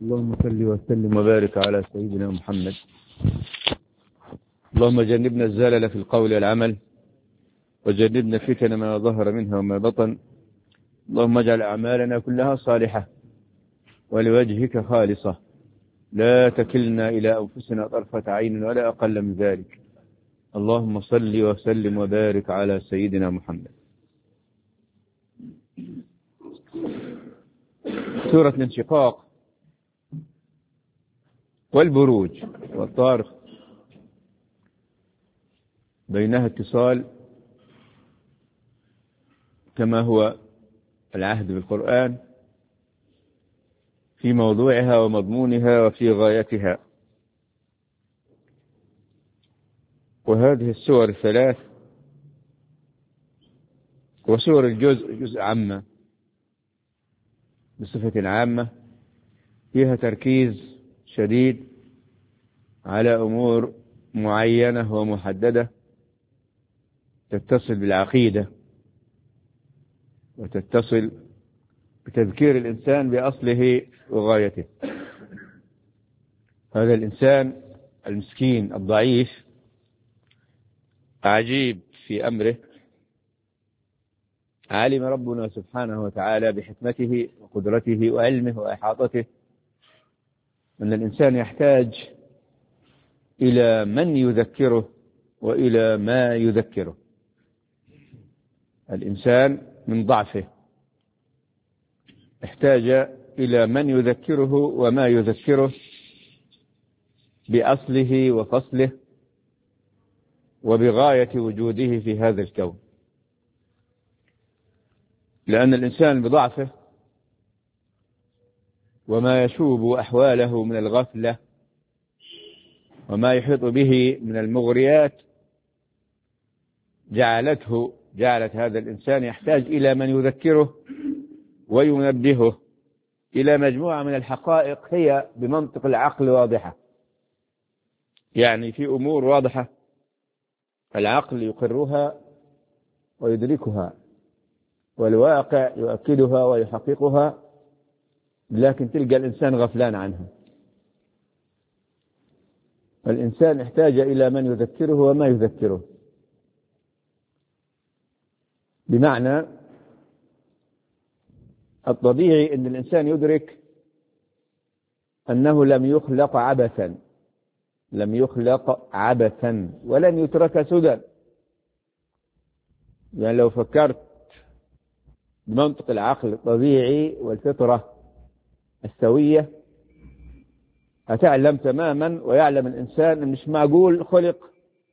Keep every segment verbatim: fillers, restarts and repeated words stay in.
اللهم صل وسلم وبارك على سيدنا محمد. اللهم جنبنا الزلل في القول والعمل، وجنبنا فتن ما ظهر منها وما بطن. اللهم اجعل أعمالنا كلها صالحة ولوجهك خالصة، لا تكلنا إلى أنفسنا طرفة عين ولا أقل من ذلك. اللهم صل وسلم وبارك على سيدنا محمد. سورة الانشقاق والبروج والطارق بينها اتصال كما هو العهد بالقرآن في موضوعها ومضمونها وفي غايتها. وهذه السور الثلاث وسور الجزء جزء عامة بصفة عامة فيها تركيز شديد على أمور معينة ومحددة تتصل بالعقيدة وتتصل بتذكير الإنسان بأصله وغايته. هذا الإنسان المسكين الضعيف عجيب في أمره، علم ربنا سبحانه وتعالى بحكمته وقدرته وعلمه وإحاطته أن الإنسان يحتاج إلى من يذكره وإلى ما يذكره. الإنسان من ضعفه احتاج إلى من يذكره وما يذكره بأصله وفصله وبغاية وجوده في هذا الكون، لأن الإنسان بضعفه وما يشوب أحواله من الغفلة وما يحيط به من المغريات جعلته جعلت هذا الإنسان يحتاج إلى من يذكره وينبهه إلى مجموعة من الحقائق هي بمنطق العقل واضحة. يعني في أمور واضحة العقل يقرها ويدركها والواقع يؤكدها ويحققها، لكن تلقى الإنسان غفلان عنها. الإنسان احتاج إلى من يذكره وما يذكره، بمعنى الطبيعي أن الإنسان يدرك أنه لم يخلق عبثا، لم يخلق عبثا ولن يترك سدى. يعني لو فكرت بمنطق العقل الطبيعي والفطرة السوية هتعلم تماما ويعلم الإنسان أن مش معقول خلق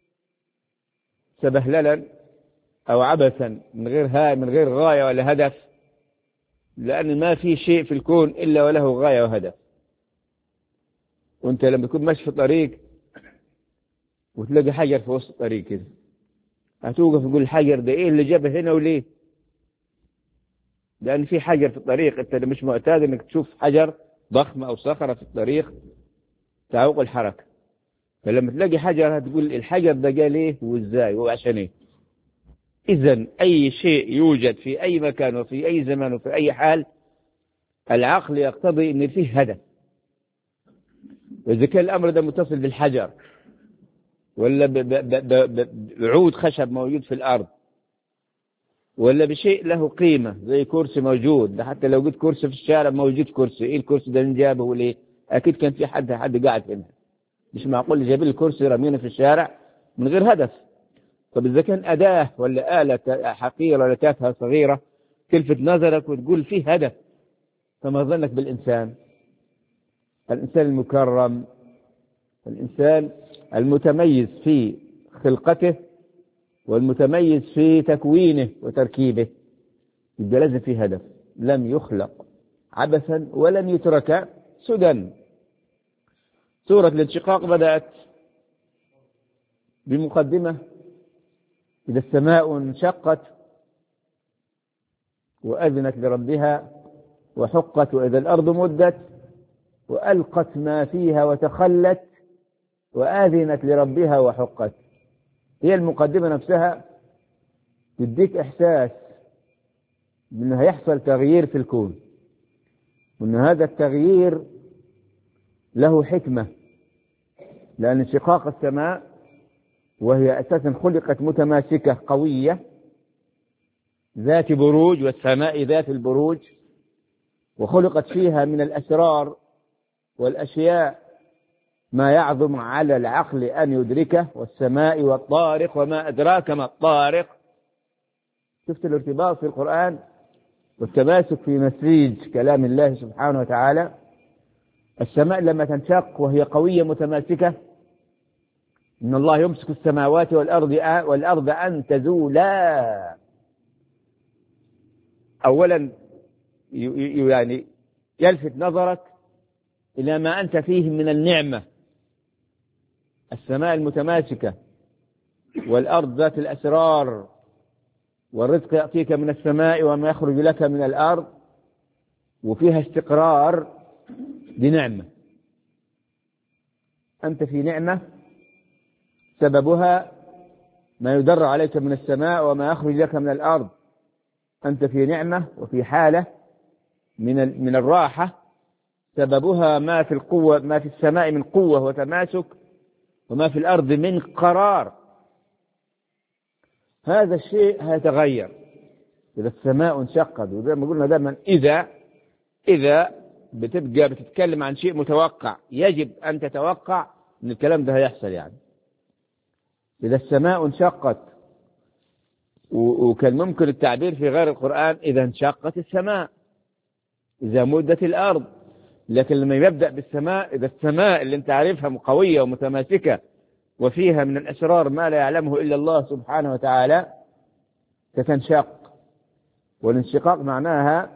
سبهللا أو عبثا من غير هاي من غير غاية ولا هدف، لأن ما في شيء في الكون إلا وله غاية وهدف. وأنت لما تكون ماشي في الطريق وتلاقي حجر في وسط الطريق كده هتوقف تقول الحجر ده إيه اللي جابه هنا وليه؟ لأن في حجر في الطريق، أنت مش معتاد أنك تشوف حجر ضخم أو صخرة في الطريق تعوق الحركة. فلما تلاقي حجر هتقول الحجر ده جاء ليه وإزاي وعشان إيه. إذن أي شيء يوجد في أي مكان وفي أي زمان وفي أي حال العقل يقتضي أن فيه هدف. وإذا كان الأمر ده متصل بالحجر ولا بعود خشب موجود في الأرض ولا بشيء له قيمة زي كرسي موجود، ده حتى لو جيت كرسي في الشارع موجود كرسي، إيه الكرسي ده جابه وليه؟ أكيد كان في حد حد قاعد هنا، مش معقول جايب الكرسي رمينه في الشارع من غير هدف. طب إذا كان أداة ولا آلة حقيرة ولا تافهة صغيرة تلفت نظرك وتقول فيه هدف، فما ظنك بالإنسان؟ الإنسان المكرم، الإنسان المتميز في خلقته والمتميز في تكوينه وتركيبه، يبقى لازم فيه هدف. لم يخلق عبثا ولم يترك سدى. سورة الانشقاق بدأت بمقدمة: إذا السماء انشقت وأذنت لربها وحقت، وإذا الأرض مدت وألقت ما فيها وتخلت وآذنت لربها وحقت. هي المقدمة نفسها تديك إحساس بأنه هيحصل تغيير في الكون، وأن هذا التغيير له حكمة، لأن انشقاق السماء وهي أساسا خلقت متماسكة قوية ذات بروج، والسماء ذات البروج، وخلقت فيها من الأسرار والأشياء ما يعظم على العقل أن يدركه، والسماء والطارق وما أدراك ما الطارق. شفت الارتباط في القرآن والتماسك في مسريج كلام الله سبحانه وتعالى. السماء لما تنشق وهي قوية متماسكة، إن الله يمسك السماوات والأرض والأرض أن تزولا. أولا يعني يلفت نظرك إلى ما أنت فيه من النعمة، السماء المتماسكة والأرض ذات الأسرار، والرزق يأتيك من السماء وما يخرج لك من الأرض، وفيها استقرار بنعمة. أنت في نعمة سببها ما يدر عليك من السماء وما يخرج لك من الأرض. أنت في نعمة وفي حالة من من الراحة سببها ما في القوة، ما في السماء من قوة وتماسك، وما في الأرض من قرار. هذا الشيء هيتغير إذا السماء انشقت. وزي ما قلنا دائما، إذا إذا بتبقى بتتكلم عن شيء متوقع، يجب أن تتوقع أن الكلام ده هيحصل. يعني إذا السماء انشقت، وكان ممكن التعبير في غير القرآن إذا انشقت السماء، إذا مدت الأرض، لكن لما يبدأ بالسماء، إذا السماء اللي انت عارفها قوية ومتماسكة وفيها من الأسرار ما لا يعلمه إلا الله سبحانه وتعالى، ستنشق. والانشقاق معناها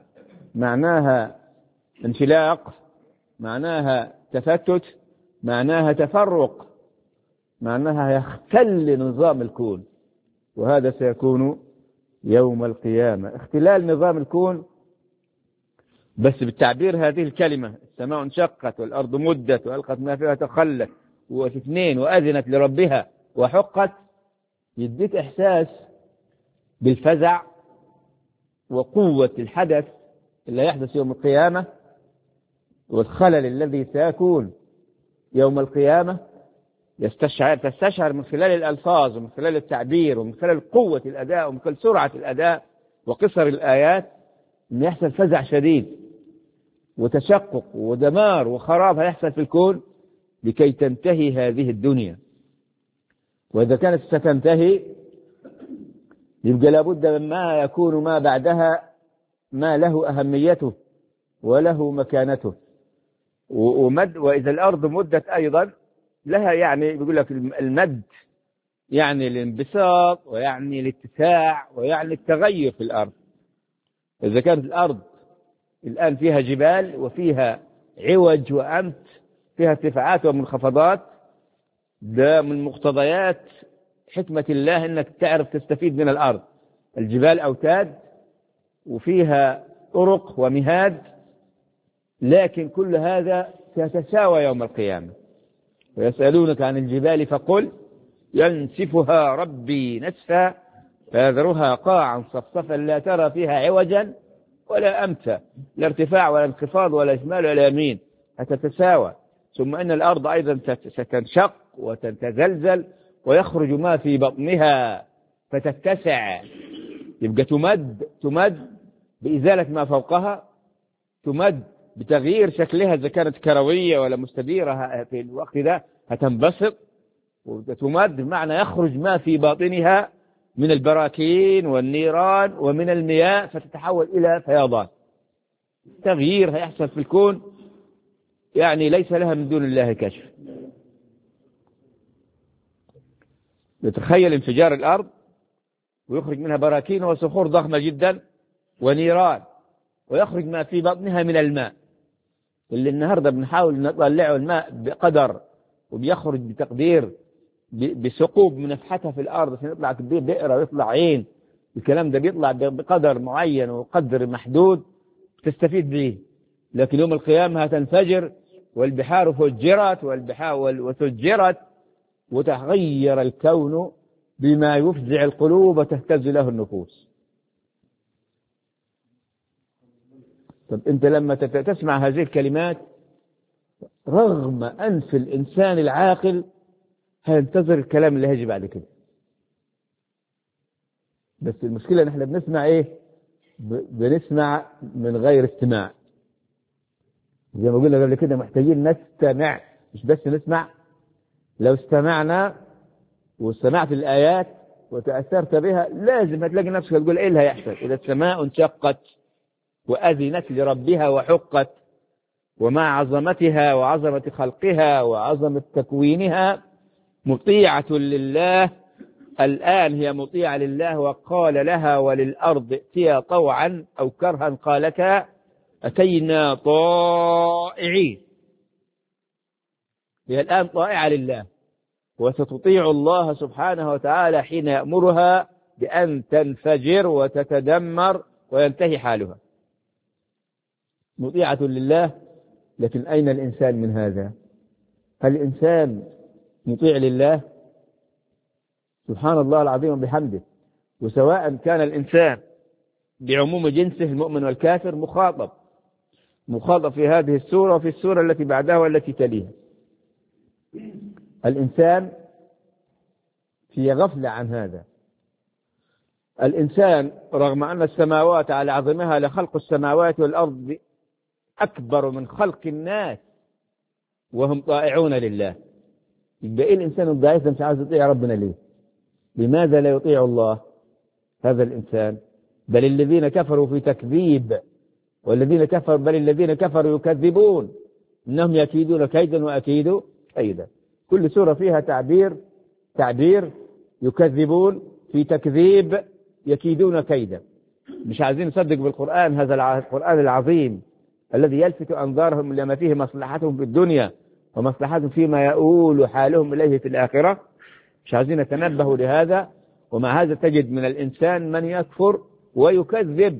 معناها انفلاق، معناها تفتت، معناها تفرق، معناها يختل نظام الكون. وهذا سيكون يوم القيامة، اختلال نظام الكون، بس بالتعبير هذه الكلمة: السماء انشقت والأرض مدت وألقت ما فيها تخلت واثنين وأذنت لربها وحقت، يديك إحساس بالفزع وقوة الحدث اللي يحدث يوم القيامة، والخلل الذي سيكون يوم القيامة. يستشعر تستشعر من خلال الألفاظ ومن خلال التعبير ومن خلال قوة الأداء ومن خلال سرعة الأداء وقصر الآيات أن يحصل فزع شديد وتشقق ودمار وخراب هيحصل في الكون لكي تنتهي هذه الدنيا. وإذا كانت ستنتهي يبقى لابد من ما يكون ما بعدها ما له أهميته وله مكانته. ومد وإذا الأرض مدت أيضا لها، يعني بيقول لك المد يعني الانبساط ويعني الاتساع ويعني التغير في الأرض. إذا كانت الأرض الآن فيها جبال وفيها عوج وأمت، فيها ارتفاعات ومنخفضات، ده من مقتضيات حكمة الله إنك تعرف تستفيد من الأرض. الجبال أوتاد وفيها طرق ومهاد، لكن كل هذا سيتساوى يوم القيامة. ويسألونك عن الجبال فقل ينسفها ربي نسفا فيذرها قاعا صفصفا لا ترى فيها عوجا ولا أمتا، لا ارتفاع ولا انخفاض ولا شمال ولا يمين، هتتساوى. ثم أن الأرض أيضا ستنشق وتتزلزل ويخرج ما في بطنها فتتسع، يبقى تمد تمد بإزالة ما فوقها، تمد بتغيير شكلها إذا كانت كروية ولا مستديرة في الوقت ده هتنبسط، وتمد بمعنى يخرج ما في باطنها من البراكين والنيران ومن المياه فتتحول إلى فيضان. تغيير هيحصل في الكون يعني ليس لها من دون الله كشف. يتخيل انفجار الأرض ويخرج منها براكين وصخور ضخمة جدا ونيران، ويخرج ما في بطنها من الماء اللي النهاردة بنحاول نطلعه الماء بقدر، وبيخرج بتقدير بثقوب منفحتها في الأرض عشان يطلع بئر ويطلع عين. الكلام ده بيطلع بقدر معين وقدر محدود تستفيد به. لكن يوم القيامة هتنفجر والبحار فجرت والبحار وسجرت وتغير الكون بما يفزع القلوب وتهتز له النفوس. طب أنت لما تسمع هذه الكلمات رغم أنف الإنسان العاقل هينتظر الكلام اللي هيجي بعد كده. بس المشكلة ان احنا بنسمع ايه؟ بنسمع من غير استماع. زي ما قلنا قبل كده محتاجين نستمع مش بس نسمع. لو استمعنا واستمعت الآيات وتأثرت بها لازم هتلاقي نفسك تقول ايه اللي هيحصل إذا السماء انشقت وأذنت لربها وحقت، ومع عظمتها وعظمة خلقها وعظمة تكوينها مطيعة لله. الآن هي مطيعة لله، وقال لها وللأرض ائتيا طوعا أو كرها قالتا أتينا طائعين. هي الآن طائعة لله وستطيع الله سبحانه وتعالى حين يأمرها بأن تنفجر وتتدمر وينتهي حالها. مطيعة لله، لكن أين الإنسان من هذا؟ هل الإنسان مطيع لله؟ سبحان الله العظيم وبحمده. وسواء كان الإنسان بعموم جنسه المؤمن والكافر مخاطب مخاطب في هذه السورة وفي السورة التي بعدها والتي تليها. الإنسان في غفلة عن هذا. الإنسان رغم أن السماوات على عظمها لخلق السماوات والأرض أكبر من خلق الناس وهم طائعون لله. يبقى إيه الإنسان الضعيف مش عايز يطيع ربنا ليه؟ لماذا لا يطيع الله هذا الإنسان؟ بل الذين كفروا في تكذيب والذين كفروا بل الذين كفروا يكذبون إنهم يكيدون كيدا وأكيد كيدا. كل سورة فيها تعبير تعبير يكذبون في تكذيب يكيدون كيدا. مش عايزين نصدق بالقرآن، هذا القرآن العظيم الذي يلفت أنظارهم لما فيه مصلحتهم في الدنيا ومصلحتهم فيما يؤول حالهم إليه في الآخرة. مش عايزين نتنبه لهذا. ومع هذا تجد من الإنسان من يكفر ويكذب.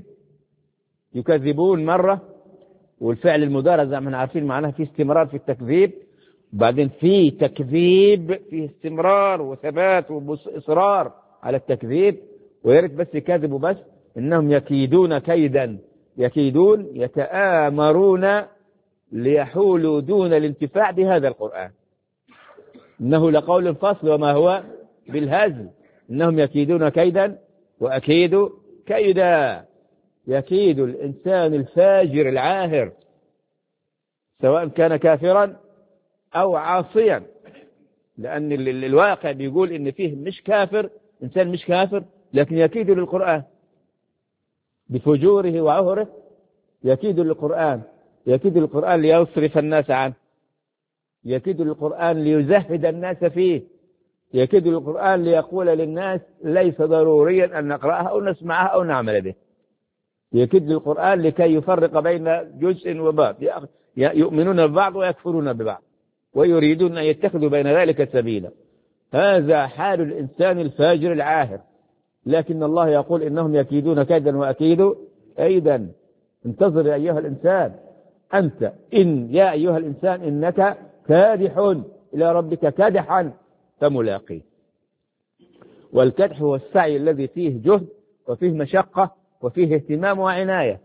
يكذبون مرة، والفعل المضارع زي ما احنا عارفين معناها في استمرار في التكذيب، وبعدين في تكذيب في استمرار وثبات وإصرار على التكذيب. وياريت بس يكذبوا بس، إنهم يكيدون كيدا. يكيدون يتآمرون ليحولوا دون الانتفاع بهذا القرآن. إنه لقول فصل وما هو بالهزل. إنهم يكيدون كيدا وأكيد كيدا. يكيد الإنسان الفاجر العاهر سواء كان كافرا أو عاصيا، لأن الواقع بيقول إن فيه مش كافر إنسان مش كافر لكن يكيد للقرآن بفجوره وعهره. يكيد للقرآن يكيد للقرآن ليصرف الناس عنه. يكيد للقرآن ليزهد الناس فيه. يكيد للقرآن ليقول للناس ليس ضروريا أن نقرأها أو نسمعها أو نعمل به. يكيد للقرآن لكي يفرق بين جزء وبعض، يؤمنون ببعض ويكفرون ببعض ويريدون أن يتخذوا بين ذلك سبيلا. هذا حال الإنسان الفاجر العاهر. لكن الله يقول إنهم يكيدون كيدا وأكيد كيدا. انتظر يا أيها الإنسان أنت إن يا أيها الإنسان إنك كادح إلى ربك كادحا فملاقيه. والكدح هو السعي الذي فيه جهد وفيه مشقة وفيه اهتمام وعناية.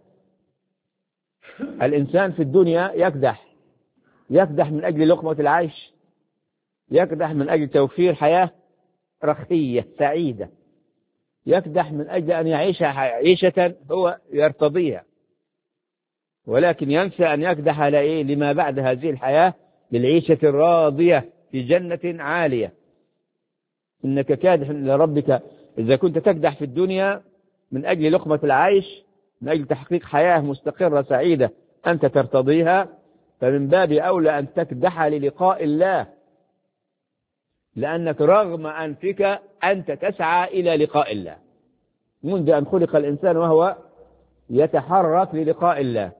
الإنسان في الدنيا يكدح يكدح من أجل لقمة العيش، يكدح من أجل توفير حياة رخية سعيدة، يكدح من أجل أن يعيش عيشة هو يرتضيها، ولكن ينسى أن يكدح على إيه؟ لما بعد هذه الحياة، للعيشة الراضية في جنة عالية. إنك كادح لربك. إذا كنت تكدح في الدنيا من أجل لقمة العيش، من أجل تحقيق حياة مستقرة سعيدة أنت ترتضيها، فمن باب أولى أن تكدح للقاء الله، لأنك رغم أنفك أنت تسعى إلى لقاء الله منذ أن خلق الإنسان وهو يتحرك للقاء الله.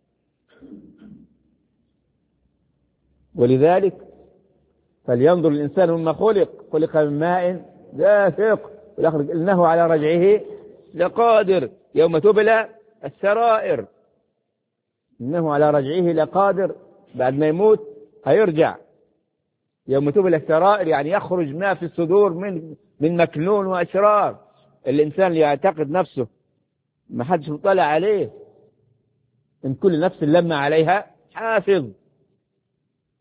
ولذلك فلينظر الإنسان مما خلق خلق من ماء دافق والآخر إنه على رجعه لقادر يوم تبلى السرائر. إنه على رجعه لقادر، بعد ما يموت هيرجع. يوم تبلى السرائر يعني يخرج ما في الصدور من من مكنون وأسرار. الإنسان اللي يعتقد نفسه ما حدش مطلع عليه، إن كل نفس لما عليها حافظ.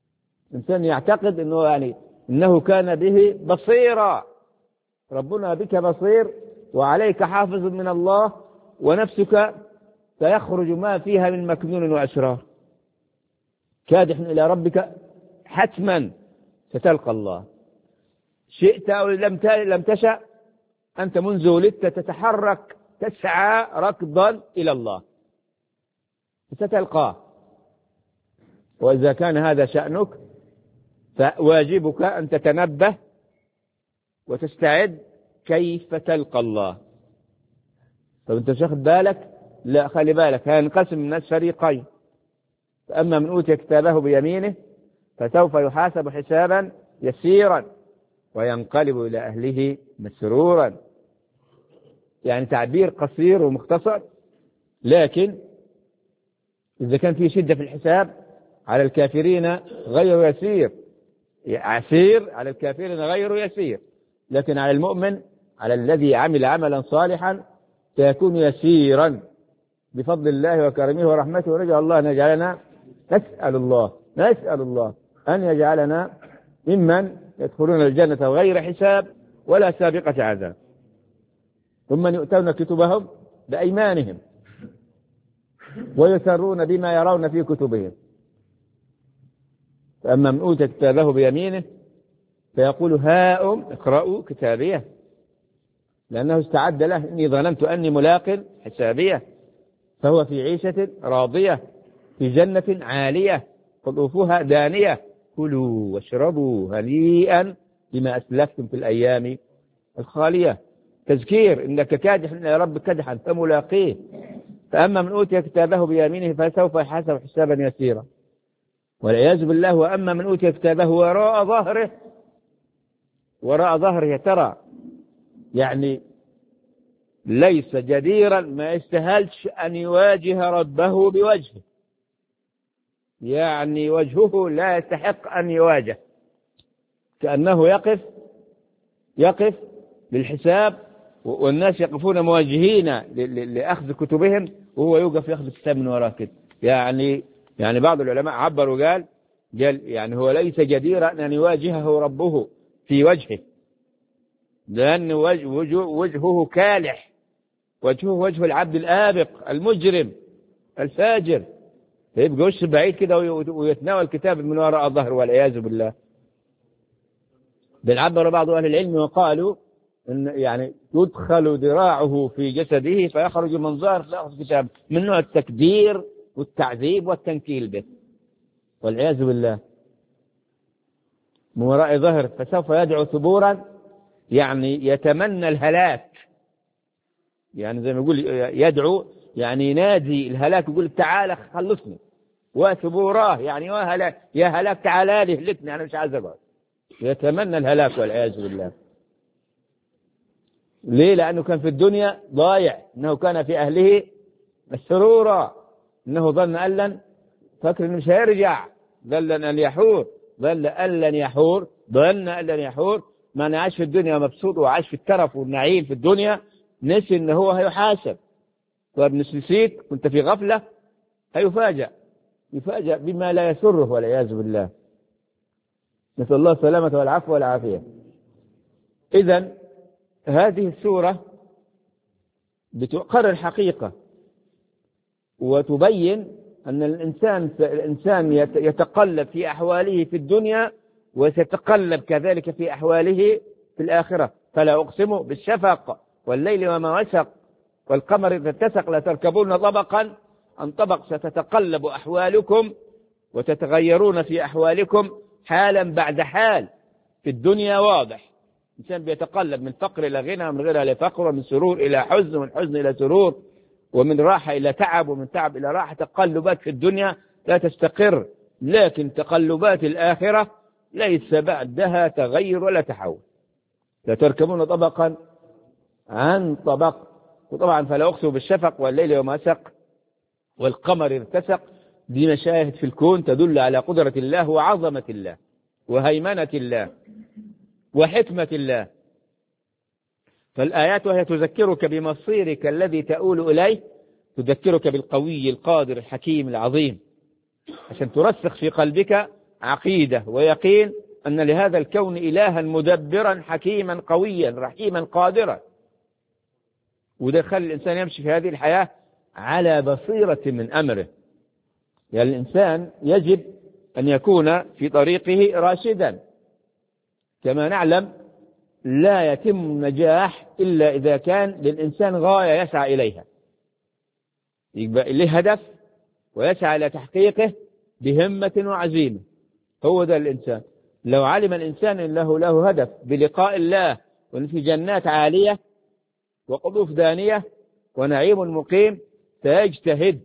الإنسان يعتقد أنه يعني إنه كان به بصيرا، ربنا بك بصير وعليك حافظ من الله، ونفسك سيخرج ما فيها من مكنون وأسرار، كادح إلى ربك حتما ستلقى الله، شئت أو لم لم تشأ، أنت منذ ولدت تتحرك تسعى ركضا إلى الله ستلقاه. وإذا كان هذا شأنك فواجبك أن تتنبه وتستعد كيف تلقى الله. طب أنت مش واخد بالك؟ لا، خلي بالك، هينقسم الناس فريقين. فأما من أوتي كتابه بيمينه فسوف يحاسب حسابا يسيرا وينقلب إلى أهله مسرورا. يعني تعبير قصير ومختصر، لكن إذا كان في شدة في الحساب على الكافرين غير يسير، عسير على الكافرين غير يسير، لكن على المؤمن، على الذي عمل عملا صالحا، سيكون يسيرا بفضل الله وكرمه ورحمته. ورجع الله أن يجعلنا، نسأل الله نسأل الله أن يجعلنا ممن يدخلون الجنة غير حساب ولا سابقة عذاب. ثم يؤتون كتبهم بأيمانهم ويسرون بما يرون في كتبهم. فأما من أوتي كتابه بيمينه فيقول هاؤم اقرأوا كتابيه، لأنه استعد له، إني ظننت أني ملاق حسابيه، فهو في عيشة راضية في جنة عالية قطوفها دانية، كلوا واشربوا هنيئا بما أسلفتم في الأيام الخالية. تذكير إنك كادح إلى ربك كدحا فملاقيه. فأما من أوتي كتابه بيمينه فسوف يحاسب حسابا يسيرا والعياذ بالله. وأما من أوتي كتابه وراء ظهره، وراء ظهره ترى يعني ليس جديرا، ما يستاهلش أن يواجه ربه بوجهه، يعني وجهه لا يستحق أن يواجه، كأنه يقف يقف للحساب والناس يقفون مواجهين لأخذ كتبهم وهو يوقف يأخذ الكتاب من وراء كده. يعني يعني بعض العلماء عبر وقال قال يعني هو ليس جديرا أن يواجهه ربه في وجهه، لأن وجهه, وجهه كالح، وجهه وجه العبد الآبق المجرم الفاجر، فيبقى وش بعيد كده ويتناول الكتاب من وراء الظهر والعياذ بالله. بل عبر بعض أهل العلم وقالوا إن يعني يدخل ذراعه في جسده فيخرج من ظهر فيأخذ كتاب، من نوع التكدير والتعذيب والتنكيل به والعياذ بالله. من وراء ظهر فسوف يدعو ثبورا، يعني يتمنى الهلاك، يعني زي ما يقول يدعو يعني ينادي الهلاك، يقول تعال خلصني. وثبوراه يعني يا هلاك تعال لي هلكني أنا مش عايز أقعد، يتمنى الهلاك والعياذ بالله. ليه؟ لأنه كان في الدنيا ضايع، إنه كان في أهله مسرورا، إنه ظن أن لن، فكر إنه مش هيرجع، ظن أن يحور ظن أن لن يحور ظن أن لن يحور ما نعيش في الدنيا مبسوط وعاش في الترف والنعيم في الدنيا، نسي إنه هو هيحاسب. طيب نسيت كنت في غفلة، هيفاجأ يفاجأ بما لا يسره والعياذ بالله. نسأل الله السلامة والعفو والعافية. إذن هذه السورة بتقرر حقيقة وتبين أن الإنسان الإنسان يتقلب في أحواله في الدنيا وسيتقلب كذلك في أحواله في الآخرة. فلا أقسم بالشفق والليل وما وسق والقمر إذا اتسق لتركبون طبقا عن طبق، ستتقلب أحوالكم وتتغيرون في أحوالكم حالا بعد حال. في الدنيا واضح الإنسان بيتقلب من فقر إلى غنى، ومن غنى إلى فقر، ومن سرور إلى حزن، ومن حزن إلى سرور، ومن راحة إلى تعب، ومن تعب إلى راحة. تقلبات في الدنيا لا تستقر، لكن تقلبات الآخرة ليس بعدها تغير ولا تحول. لتركبون طبقا عن طبق. وطبعا فلا أقسم بالشفق والليل وما سق والقمر ارتسق، دي مشاهد في الكون تدل على قدرة الله وعظمة الله وهيمنة الله وحكمة الله. فالآيات وهي تذكرك بمصيرك الذي تؤول إليه، تذكرك بالقوي القادر الحكيم العظيم، عشان ترسخ في قلبك عقيدة ويقين أن لهذا الكون إلها مدبرا حكيما قويا رحيما قادرا، وده خلي الإنسان يمشي في هذه الحياة على بصيرة من أمره. يعني الإنسان يجب أن يكون في طريقه راشدا. كما نعلم لا يتم النجاح إلا إذا كان للإنسان غاية يسعى إليها، يبقى له هدف ويسعى إلى تحقيقه بهمة وعزيمة. هو ده الإنسان. لو علم الإنسان أن له له هدف بلقاء الله وأن في جنات عالية وقطوف دانية ونعيم مقيم سيجتهد.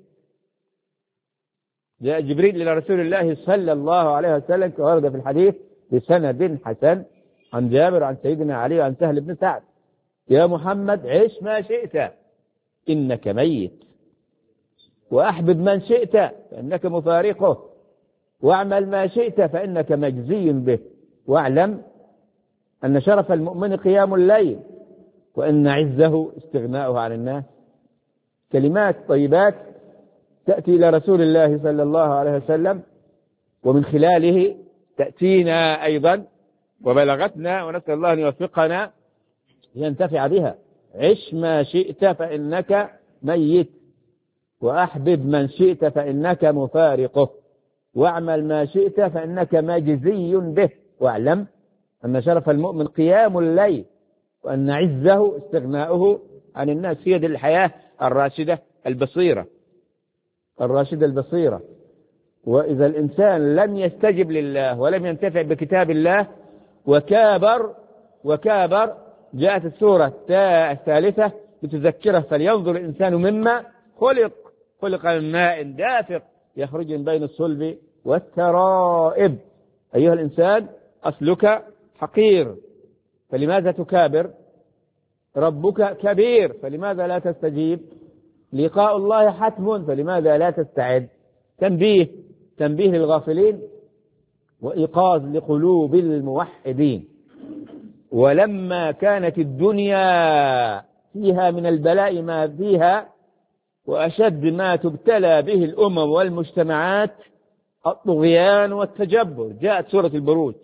جاء جبريل إلى رسول الله صلى الله عليه وسلم كما ورد في الحديث بسند حسن عن جابر عن سيدنا علي وعن سهل بن سعد: يا محمد عش ما شئت إنك ميت، وأحبب من شئت فإنك مفارقه، واعمل ما شئت فإنك مجزي به، واعلم أن شرف المؤمن قيام الليل وأن عزه استغناؤه عن الناس. كلمات طيبات تأتي إلى رسول الله صلى الله عليه وسلم ومن خلاله تأتينا أيضا وبلغتنا، ونسأل الله أن يوفقنا ينتفع بها. عش ما شئت فإنك ميت، وأحبب من شئت فإنك مفارقه، واعمل ما شئت فإنك مجزي به، واعلم أن شرف المؤمن قيام الليل وأن عزه استغناؤه عن الناس. في هذه الحياة الراشدة البصيرة الراشدة البصيرة. وإذا الإنسان لم يستجب لله ولم ينتفع بكتاب الله وكابر وكابر جاءت السورة الثالثة بتذكره: فلينظر الإنسان مما خلق خلق من ماء دافق يخرج من بين الصلب والترائب. أيها الإنسان أصلك حقير فلماذا تكابر؟ ربك كبير فلماذا لا تستجيب؟ لقاء الله حتم فلماذا لا تستعد؟ تنبيه تنبيه للغافلين وإيقاظ لقلوب الموحدين. ولما كانت الدنيا فيها من البلاء ما فيها وأشد ما تبتلى به الأمم والمجتمعات الطغيان والتجبر، جاءت سورة البروج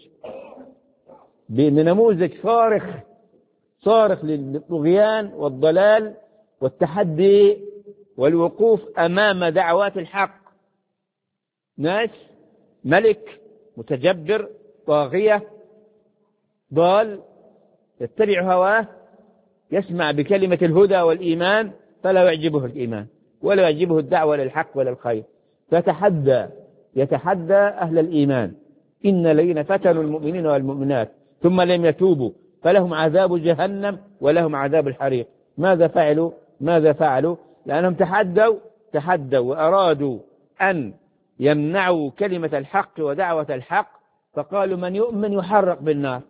بنموذج صارخ صارخ للطغيان والضلال والتحدي والوقوف أمام دعوات الحق. ناس ملك متجبر طاغية ضال يتبع هواه، يسمع بكلمة الهدى والإيمان فلا يعجبه الإيمان ولا يعجبه الدعوة للحق ولا الخير، فتحدى يتحدى أهل الإيمان: إن الذين فتنوا المؤمنين والمؤمنات ثم لم يتوبوا فلهم عذاب جهنم ولهم عذاب الحريق. ماذا فعلوا؟ ماذا فعلوا؟ لأنهم تحدوا تحدوا وأرادوا أن يمنعوا كلمة الحق ودعوة الحق، فقالوا: من يؤمن يحرق بالنار.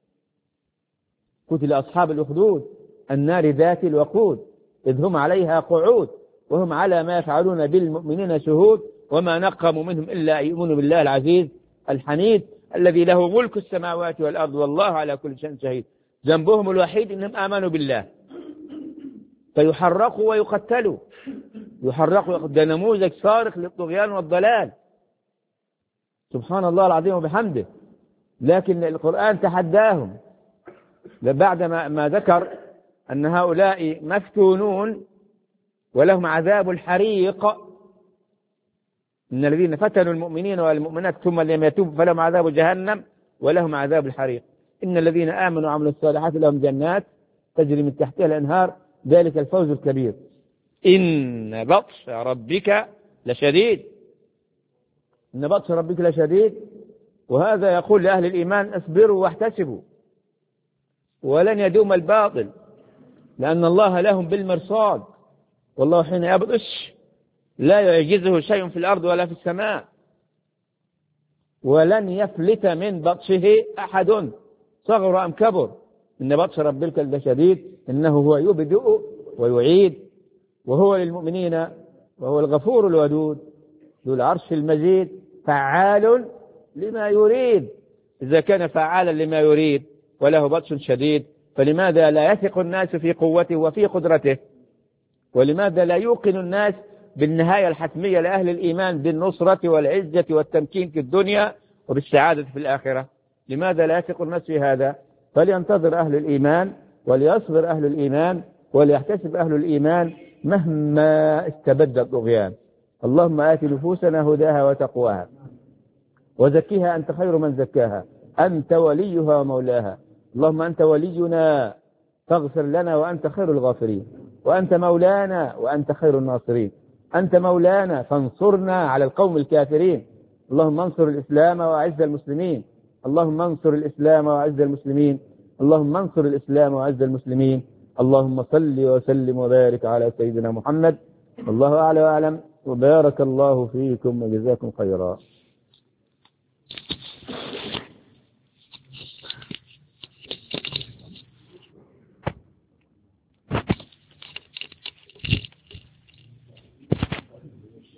قتل أصحاب الأخدود النار ذات الوقود إذ هم عليها قعود وهم على ما يفعلون بالمؤمنين شهود وما نقموا منهم إلا أن يؤمنوا بالله العزيز الحميد الذي له ملك السماوات والأرض والله على كل شيء شهيد. ذنبهم الوحيد إنهم آمنوا بالله فيحرقوا ويقتلوا يحرقوا. ده نموذج صارخ للطغيان والضلال، سبحان الله العظيم وبحمده. لكن القرآن تحداهم بعد ما, ما ذكر أن هؤلاء مفتونون ولهم عذاب الحريق. إن الذين فتنوا المؤمنين والمؤمنات ثم لم يتوبوا فلهم عذاب جهنم ولهم عذاب الحريق. إن الذين آمنوا وعملوا الصالحات لهم جنات تجري من تحتها الأنهار ذلك الفوز الكبير. إن بطش ربك لشديد إن بطش ربك لشديد. وهذا يقول لأهل الإيمان: اصبروا واحتسبوا ولن يدوم الباطل لأن الله لهم بالمرصاد، والله حين يبطش لا يعجزه شيء في الأرض ولا في السماء، ولن يفلت من بطشه أحد صغر أم كبر. إن بطش ربك لشديد إنه هو يبدئ ويعيد وهو للمؤمنين وهو الغفور الودود ذو العرش المجيد فعال لما يريد. إذا كان فعالا لما يريد وله بطش شديد فلماذا لا يثق الناس في قوته وفي قدرته؟ ولماذا لا يوقن الناس بالنهاية الحتمية لأهل الإيمان بالنصرة والعزة والتمكين في الدنيا وبالسعادة في الآخرة. لماذا لا يثق الناس في هذا؟ فلينتظر أهل الإيمان وليصبر أهل الإيمان وليحتسب أهل الإيمان مهما استبد الطغيان. اللهم آت نفوسنا هداها وتقواها وزكيها أنت خير من زكاها، أنت وليها ومولاها. اللهم أنت ولينا فاغفر لنا وأنت خير الغافرين، وأنت مولانا وأنت خير الناصرين. أنت مولانا فانصرنا على القوم الكافرين. اللهم انصر الإسلام وأعز المسلمين. اللهم انصر الإسلام وأعز المسلمين. اللهم انصر الإسلام وأعز المسلمين. اللهم صل وسلم وبارك على سيدنا محمد. الله أعلى وأعلم، وبارك الله فيكم وجزاكم خيرا.